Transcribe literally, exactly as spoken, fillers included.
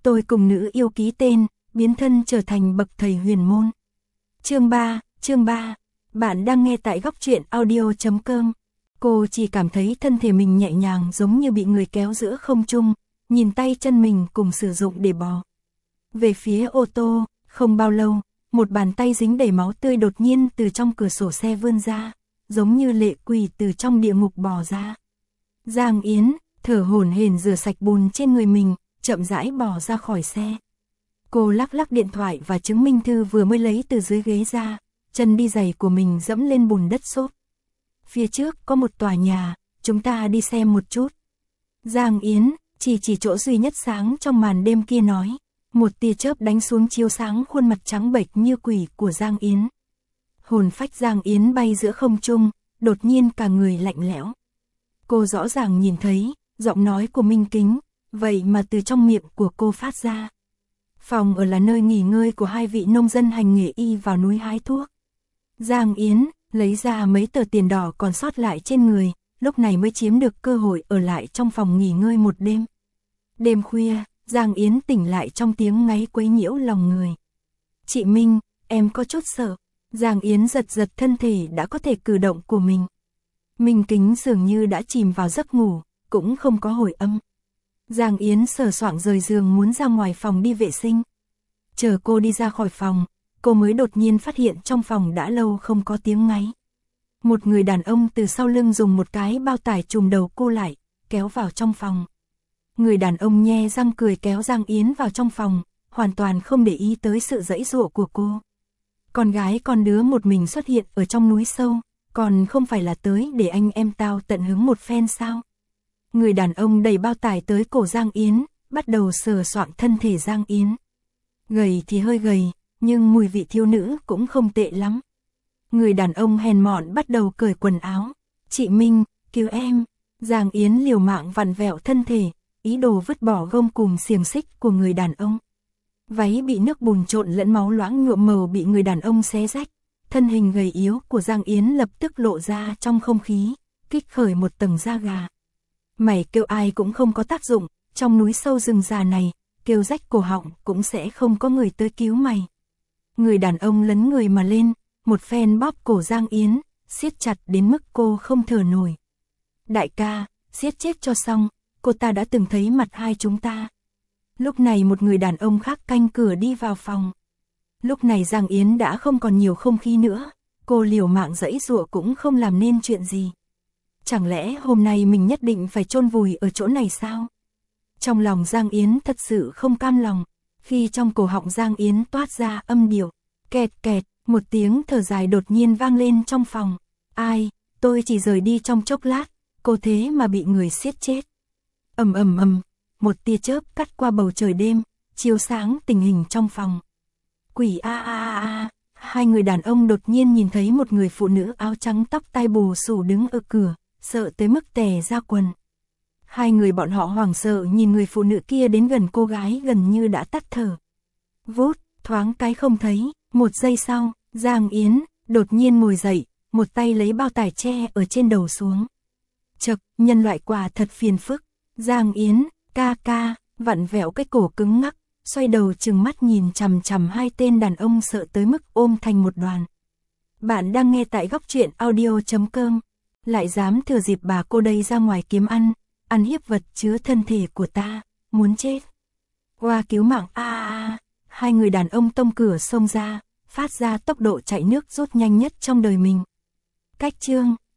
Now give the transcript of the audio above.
tôi cùng nữ yêu ký tên, biến thân trở thành bậc thầy huyền môn. Chương ba, chương ba. Bạn đang nghe tại góc truyện audio chấm com. Cô chỉ cảm thấy thân thể mình nhẹ nhàng giống như bị người kéo giữa không trung, nhìn tay chân mình cùng sử dụng để bò về phía ô tô. Không bao lâu, một bàn tay dính đầy máu tươi đột nhiên từ trong cửa sổ xe vươn ra, giống như lệ quỷ từ trong địa ngục bò ra. Giang Yến thở hổn hển rửa sạch bùn trên người mình, chậm rãi bò ra khỏi xe. Cô lắc lắc điện thoại và chứng minh thư vừa mới lấy từ dưới ghế ra, chân đi giày của mình dẫm lên bùn đất xốp. Phía trước có một tòa nhà, chúng ta đi xem một chút. Giang Yến chỉ chỉ chỗ duy nhất sáng trong màn đêm kia nói. Một tia chớp đánh xuống chiếu sáng khuôn mặt trắng bệch như quỷ của Giang Yến. Hồn phách Giang Yến bay giữa không trung, đột nhiên cả người lạnh lẽo. Cô rõ ràng nhìn thấy giọng nói của Minh Kính, vậy mà từ trong miệng của cô phát ra. Phòng ở là nơi nghỉ ngơi của hai vị nông dân hành nghề y vào núi hái thuốc. Giang Yến lấy ra mấy tờ tiền đỏ còn sót lại trên người, lúc này mới chiếm được cơ hội ở lại trong phòng nghỉ ngơi một đêm. Đêm khuya, Giang Yến tỉnh lại trong tiếng ngáy quấy nhiễu lòng người. Chị Minh, em có chút sợ. Giang Yến giật giật thân thể đã có thể cử động của mình. Minh Kính dường như đã chìm vào giấc ngủ, cũng không có hồi âm. Giang Yến sờ soạng rời giường muốn ra ngoài phòng đi vệ sinh. Chờ cô đi ra khỏi phòng, cô mới đột nhiên phát hiện trong phòng đã lâu không có tiếng ngáy. Một người đàn ông từ sau lưng dùng một cái bao tải trùm đầu cô lại, kéo vào trong phòng. Người đàn ông nhe răng cười kéo Giang Yến vào trong phòng, hoàn toàn không để ý tới sự giãy giụa của cô. Con gái con đứa một mình xuất hiện ở trong núi sâu, còn không phải là tới để anh em tao tận hứng một phen sao? Người đàn ông đẩy bao tải tới cổ Giang Yến, bắt đầu sờ soạng thân thể Giang Yến. Gầy thì hơi gầy, nhưng mùi vị thiếu nữ cũng không tệ lắm. Người đàn ông hèn mọn bắt đầu cởi quần áo. Chị Minh, cứu em. Giang Yến liều mạng vặn vẹo thân thể, ý đồ vứt bỏ gông cùng xiềng xích của người đàn ông. Váy bị nước bùn trộn lẫn máu loãng nhuộm màu bị người đàn ông xé rách. Thân hình gầy yếu của Giang Yến lập tức lộ ra trong không khí, kích khởi một tầng da gà. Mày kêu ai cũng không có tác dụng, trong núi sâu rừng già này, kêu rách cổ họng cũng sẽ không có người tới cứu mày. Người đàn ông lấn người mà lên, một phen bóp cổ Giang Yến, siết chặt đến mức cô không thở nổi. Đại ca, siết chết cho xong, cô ta đã từng thấy mặt hai chúng ta. Lúc này một người đàn ông khác canh cửa đi vào phòng. Lúc này Giang Yến đã không còn nhiều không khí nữa, cô liều mạng giãy giụa cũng không làm nên chuyện gì. Chẳng lẽ hôm nay mình nhất định phải chôn vùi ở chỗ này sao? Trong lòng Giang Yến thật sự không cam lòng, khi trong cổ họng Giang Yến toát ra âm điệu, kẹt kẹt, một tiếng thở dài đột nhiên vang lên trong phòng. Ai, tôi chỉ rời đi trong chốc lát, cô thế mà bị người siết chết. Ầm ầm ầm, một tia chớp cắt qua bầu trời đêm, chiếu sáng tình hình trong phòng. Quỷ a a a a, hai người đàn ông đột nhiên nhìn thấy một người phụ nữ áo trắng tóc tai bù xù đứng ở cửa, sợ tới mức tè ra quần. Hai người bọn họ hoảng sợ nhìn người phụ nữ kia đến gần cô gái gần như đã tắt thở. Vút, thoáng cái không thấy, một giây sau, Giang Yến đột nhiên ngồi dậy, một tay lấy bao tải tre ở trên đầu xuống. Chậc, nhân loại quả thật phiền phức. Giang Yến, ca ca, vặn vẹo cái cổ cứng ngắc, xoay đầu trừng mắt nhìn chằm chằm hai tên đàn ông sợ tới mức ôm thành một đoàn. Bạn đang nghe tại góc truyện audio chấm com. Lại dám thừa dịp bà cô đây ra ngoài kiếm ăn, ăn hiếp vật chứa thân thể của ta, muốn chết. Qua cứu mạng a a a, hai người đàn ông tông cửa xông ra, phát ra tốc độ chạy nước rút nhanh nhất trong đời mình. Cách chương